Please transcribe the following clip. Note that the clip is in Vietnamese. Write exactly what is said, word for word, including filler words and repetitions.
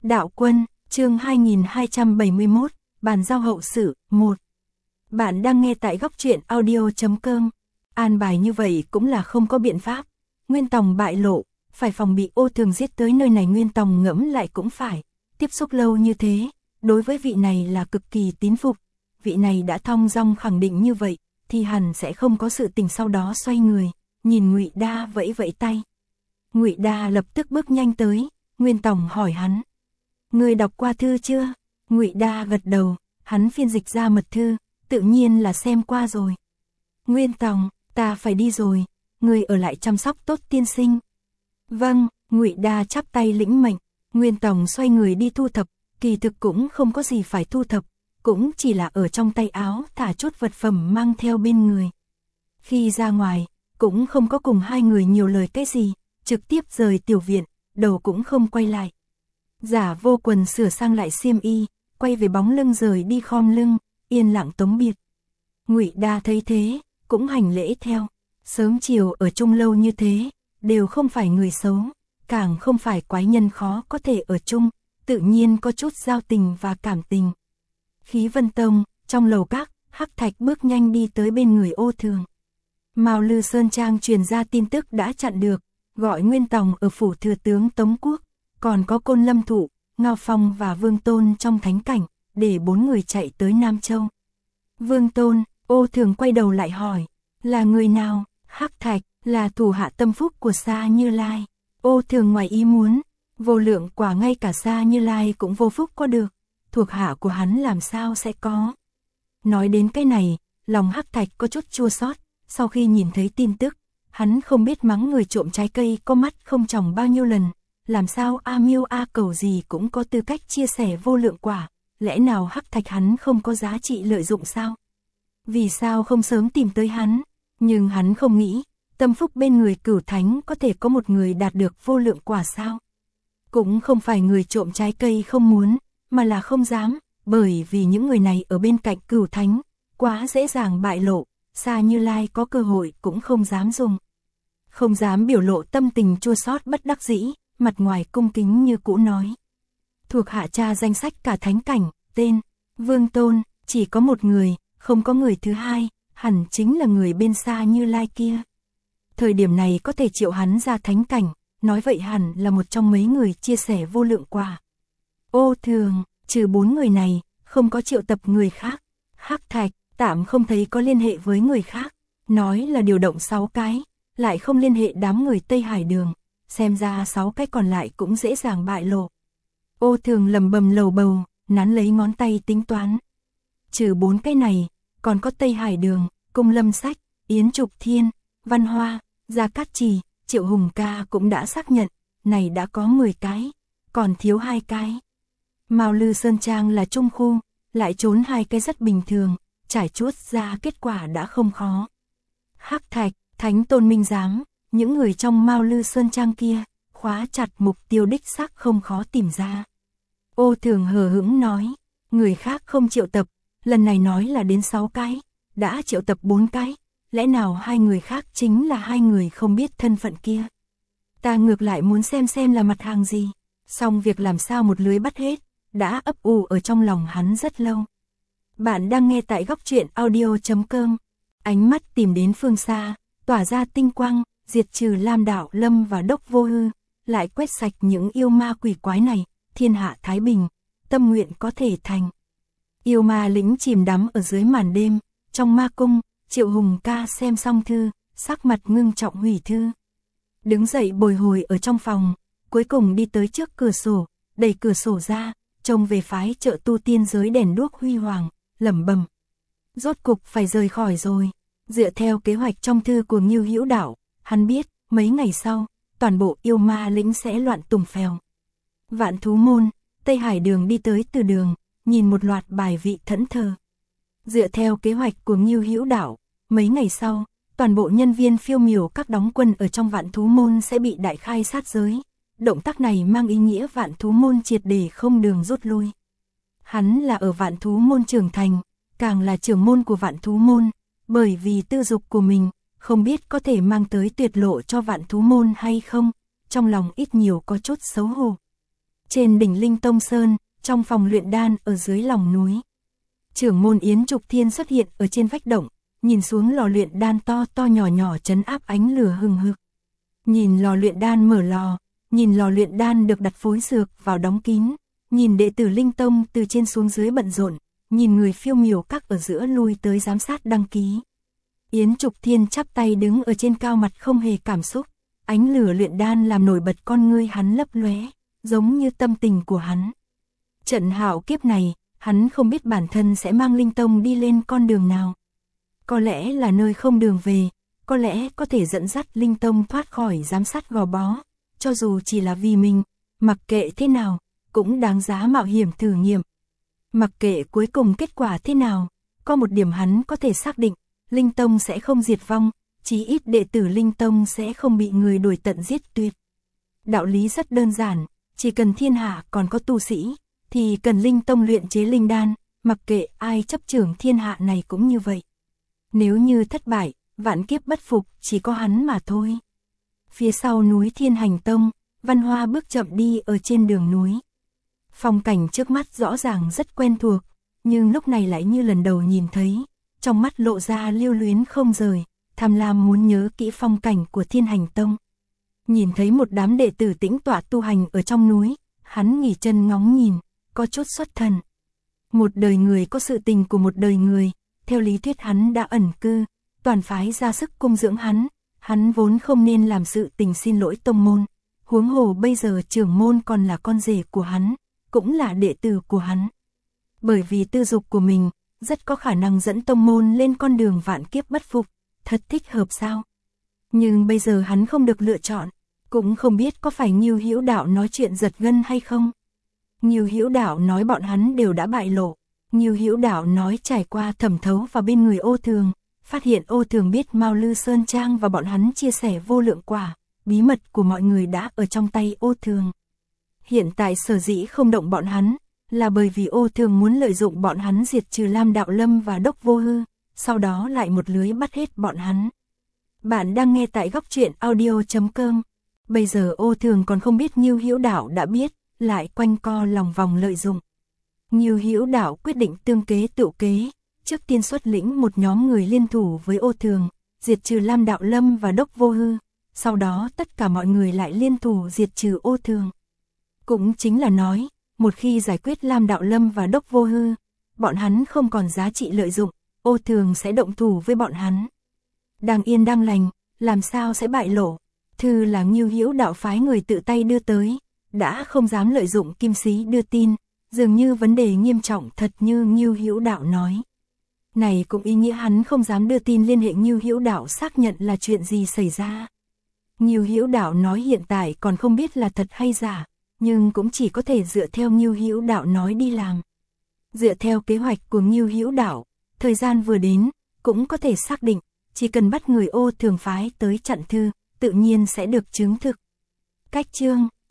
Đạo Quân, chương hai nghìn hai trăm bảy mươi mốt, bàn giao hậu sự, một. Bạn đang nghe tại góc truyện audio chấm com. An bài như vậy cũng là không có biện pháp. Nguyên Tòng bại lộ, phải phòng bị Ô Thường giết tới nơi này. Nguyên Tòng ngẫm lại cũng phải. Tiếp xúc lâu như thế, đối với vị này là cực kỳ tín phục. Vị này đã thong dong khẳng định như vậy, thì hẳn sẽ không có sự tình. Sau đó xoay người, nhìn Ngụy Đa vẫy vẫy tay. Ngụy Đa lập tức bước nhanh tới. Nguyên Tòng hỏi hắn: "Ngươi đọc qua thư chưa?" Ngụy Đa gật đầu, hắn phiên dịch ra mật thư, tự nhiên là xem qua rồi. Nguyên Tòng, ta phải đi rồi, ngươi ở lại chăm sóc tốt tiên sinh. Vâng, Ngụy Đa chắp tay lĩnh mệnh. Nguyên Tòng xoay người đi thu thập, kỳ thực cũng không có gì phải thu thập, cũng chỉ là ở trong tay áo thả chút vật phẩm mang theo bên người. Khi ra ngoài, cũng không có cùng hai người nhiều lời cái gì, trực tiếp rời tiểu viện, đầu cũng không quay lại. Giả Vô Quần sửa sang lại xiêm y, quay về bóng lưng rời đi khom lưng, yên lặng tống biệt. Ngụy Đa thấy thế, cũng hành lễ theo. Sớm chiều ở chung lâu như thế, đều không phải người xấu, càng không phải quái nhân khó có thể ở chung, tự nhiên có chút giao tình và cảm tình. Khí Vân Tông, trong lầu các, Hắc Thạch bước nhanh đi tới bên người Ô Thường. Mao Lư Sơn Trang truyền ra tin tức đã chặn được, gọi Nguyên Tòng ở phủ thừa tướng Tống Quốc, còn có Côn Lâm Thụ, Ngao Phong và Vương Tôn trong thánh cảnh, để bốn người chạy tới Nam Châu. Vương Tôn, Ô Thường quay đầu lại hỏi, là người nào? Hắc Thạch, là thủ hạ tâm phúc của Sa Như Lai. Ô Thường ngoài ý muốn, vô lượng quả ngay cả Sa Như Lai cũng vô phúc có được, thuộc hạ của hắn làm sao sẽ có. Nói đến cái này, lòng Hắc Thạch có chút chua xót. Sau khi nhìn thấy tin tức, hắn không biết mắng người trộm trái cây có mắt không tròng bao nhiêu lần, làm sao A Miêu A Cầu gì cũng có tư cách chia sẻ vô lượng quả, lẽ nào Hắc Thạch hắn không có giá trị lợi dụng sao? Vì sao không sớm tìm tới hắn? Nhưng hắn không nghĩ, tâm phúc bên người Cửu Thánh có thể có một người đạt được vô lượng quả sao? Cũng không phải người trộm trái cây không muốn, mà là không dám, bởi vì những người này ở bên cạnh Cửu Thánh, quá dễ dàng bại lộ. Sa Như Lai có cơ hội cũng không dám dùng. Không dám biểu lộ tâm tình chua xót bất đắc dĩ, mặt ngoài cung kính như cũ nói. Thuộc hạ tra danh sách cả thánh cảnh, tên Vương Tôn, chỉ có một người, không có người thứ hai, hẳn chính là người bên Sa Như Lai kia. Thời điểm này có thể triệu hắn ra thánh cảnh, nói vậy hẳn là một trong mấy người chia sẻ vô lượng quả. Ô Thường, trừ bốn người này, không có triệu tập người khác. Hắc Thạch, tạm không thấy có liên hệ với người khác, nói là điều động sáu cái, lại không liên hệ đám người Tây Hải Đường, xem ra sáu cái còn lại cũng dễ dàng bại lộ. Ô Thường lầm bầm lầu bầu, nắn lấy ngón tay tính toán. Trừ bốn cái này, còn có Tây Hải Đường, Cung Lâm Sách, Yến Trục Thiên, Văn Hoa, Gia Cát Trì, Triệu Hùng Ca cũng đã xác nhận, này đã có mười cái, còn thiếu hai cái. Mao Lư Sơn Trang là trung khu, lại trốn hai cái rất bình thường. Trải chuốt ra kết quả đã không khó. Hắc Thạch, Thánh Tôn Minh Giám, những người trong Mao Lư Sơn Trang kia, khóa chặt mục tiêu đích xác không khó tìm ra. Ô Thường hờ hững nói, người khác không triệu tập, lần này nói là đến sáu cái, đã triệu tập bốn cái, lẽ nào hai người khác chính là hai người không biết thân phận kia. Ta ngược lại muốn xem xem là mặt hàng gì, xong việc làm sao một lưới bắt hết, đã ấp ủ ở trong lòng hắn rất lâu. Bạn đang nghe tại góc truyện audio chấm com. Ánh mắt tìm đến phương xa, tỏa ra tinh quang, diệt trừ Lam Đạo Lâm và Đốc Vô Hư, lại quét sạch những yêu ma quỷ quái này, thiên hạ thái bình, tâm nguyện có thể thành. Yêu ma lĩnh chìm đắm ở dưới màn đêm, trong ma cung, Triệu Hùng Ca xem xong thư, sắc mặt ngưng trọng hủy thư. Đứng dậy bồi hồi ở trong phòng, cuối cùng đi tới trước cửa sổ, đẩy cửa sổ ra, trông về phái chợ tu tiên giới đèn đuốc huy hoàng. Lẩm bẩm, rốt cục phải rời khỏi rồi. Dựa theo kế hoạch trong thư của Ngưu Hữu Đạo, hắn biết mấy ngày sau toàn bộ yêu ma lĩnh sẽ loạn tùng phèo. Vạn Thú Môn, Tây Hải Đường đi tới từ đường, nhìn một loạt bài vị thẫn thờ. Dựa theo kế hoạch của Ngưu Hữu Đạo, mấy ngày sau toàn bộ nhân viên phiêu miểu các đóng quân ở trong Vạn Thú Môn sẽ bị đại khai sát giới. Động tác này mang ý nghĩa Vạn Thú Môn triệt để không đường rút lui. Hắn là ở Vạn Thú Môn trưởng thành, càng là trưởng môn của Vạn Thú Môn, bởi vì tư dục của mình, không biết có thể mang tới tuyệt lộ cho Vạn Thú Môn hay không, trong lòng ít nhiều có chút xấu hổ. Trên đỉnh Linh Tông Sơn, trong phòng luyện đan ở dưới lòng núi. Trưởng môn Yến Trục Thiên xuất hiện ở trên vách động, nhìn xuống lò luyện đan to to nhỏ nhỏ trấn áp ánh lửa hừng hực. Nhìn lò luyện đan mở lò, nhìn lò luyện đan được đặt phối dược vào đóng kín, nhìn đệ tử Linh Tông từ trên xuống dưới bận rộn, nhìn người phiêu miểu các ở giữa lui tới giám sát đăng ký. Yến Trục Thiên chắp tay đứng ở trên cao, mặt không hề cảm xúc, ánh lửa luyện đan làm nổi bật con ngươi hắn lấp lóe, giống như tâm tình của hắn. Trận hạo kiếp này, hắn không biết bản thân sẽ mang Linh Tông đi lên con đường nào. Có lẽ là nơi không đường về, có lẽ có thể dẫn dắt Linh Tông thoát khỏi giám sát gò bó, cho dù chỉ là vì mình, mặc kệ thế nào, cũng đáng giá mạo hiểm thử nghiệm. Mặc kệ cuối cùng kết quả thế nào, có một điểm hắn có thể xác định, Linh Tông sẽ không diệt vong, chí ít đệ tử Linh Tông sẽ không bị người đuổi tận giết tuyệt. Đạo lý rất đơn giản, chỉ cần thiên hạ còn có tu sĩ, thì cần Linh Tông luyện chế linh đan, mặc kệ ai chấp trưởng thiên hạ này cũng như vậy. Nếu như thất bại, vạn kiếp bất phục chỉ có hắn mà thôi. Phía sau núi Thiên Hành Tông, Văn Hoa bước chậm đi ở trên đường núi. Phong cảnh trước mắt rõ ràng rất quen thuộc, nhưng lúc này lại như lần đầu nhìn thấy, trong mắt lộ ra lưu luyến không rời, tham lam muốn nhớ kỹ phong cảnh của Thiên Hành Tông. Nhìn thấy một đám đệ tử tĩnh tọa tu hành ở trong núi, hắn nghỉ chân ngóng nhìn, có chút xuất thần. Một đời người có sự tình của một đời người, theo lý thuyết hắn đã ẩn cư, toàn phái ra sức cung dưỡng hắn, hắn vốn không nên làm sự tình xin lỗi tông môn, huống hồ bây giờ trưởng môn còn là con rể của hắn, cũng là đệ tử của hắn. Bởi vì tư dục của mình, rất có khả năng dẫn tông môn lên con đường vạn kiếp bất phục, thật thích hợp sao? Nhưng bây giờ hắn không được lựa chọn, cũng không biết có phải Ngưu Hữu Đạo nói chuyện giật gân hay không. Ngưu Hữu Đạo nói bọn hắn đều đã bại lộ, Ngưu Hữu Đạo nói trải qua thẩm thấu vào bên người Ô Thường, phát hiện Ô Thường biết Mao Lư Sơn Trang và bọn hắn chia sẻ vô lượng quả, bí mật của mọi người đã ở trong tay Ô Thường. Hiện tại sở dĩ không động bọn hắn, là bởi vì Ô Thường muốn lợi dụng bọn hắn diệt trừ Lam Đạo Lâm và Đốc Vô Hư, sau đó lại một lưới bắt hết bọn hắn. Bạn đang nghe tại góc truyện audio chấm com. Bây giờ Ô Thường còn không biết Ngưu Hữu Đạo đã biết, lại quanh co lòng vòng lợi dụng. Ngưu Hữu Đạo quyết định tương kế tựu kế, trước tiên xuất lĩnh một nhóm người liên thủ với Ô Thường, diệt trừ Lam Đạo Lâm và Đốc Vô Hư, sau đó tất cả mọi người lại liên thủ diệt trừ Ô Thường. Cũng chính là nói, một khi giải quyết Lam Đạo Lâm và Đốc Vô Hư, bọn hắn không còn giá trị lợi dụng, Ô Thường sẽ động thủ với bọn hắn. Đang yên đang lành, làm sao sẽ bại lộ? Thư là Ngưu Hữu Đạo phái người tự tay đưa tới, đã không dám lợi dụng kim sĩ đưa tin, dường như vấn đề nghiêm trọng thật như Ngưu Hữu Đạo nói. Này cũng ý nghĩa hắn không dám đưa tin liên hệ Ngưu Hữu Đạo xác nhận là chuyện gì xảy ra. Ngưu Hữu Đạo nói hiện tại còn không biết là thật hay giả, nhưng cũng chỉ có thể dựa theo Ngưu Hữu Đạo nói đi làm. Dựa theo kế hoạch của Ngưu Hữu Đạo, thời gian vừa đến, cũng có thể xác định, chỉ cần bắt người Ô Thường phái tới chặn Thư, tự nhiên sẽ được chứng thực. Cách chương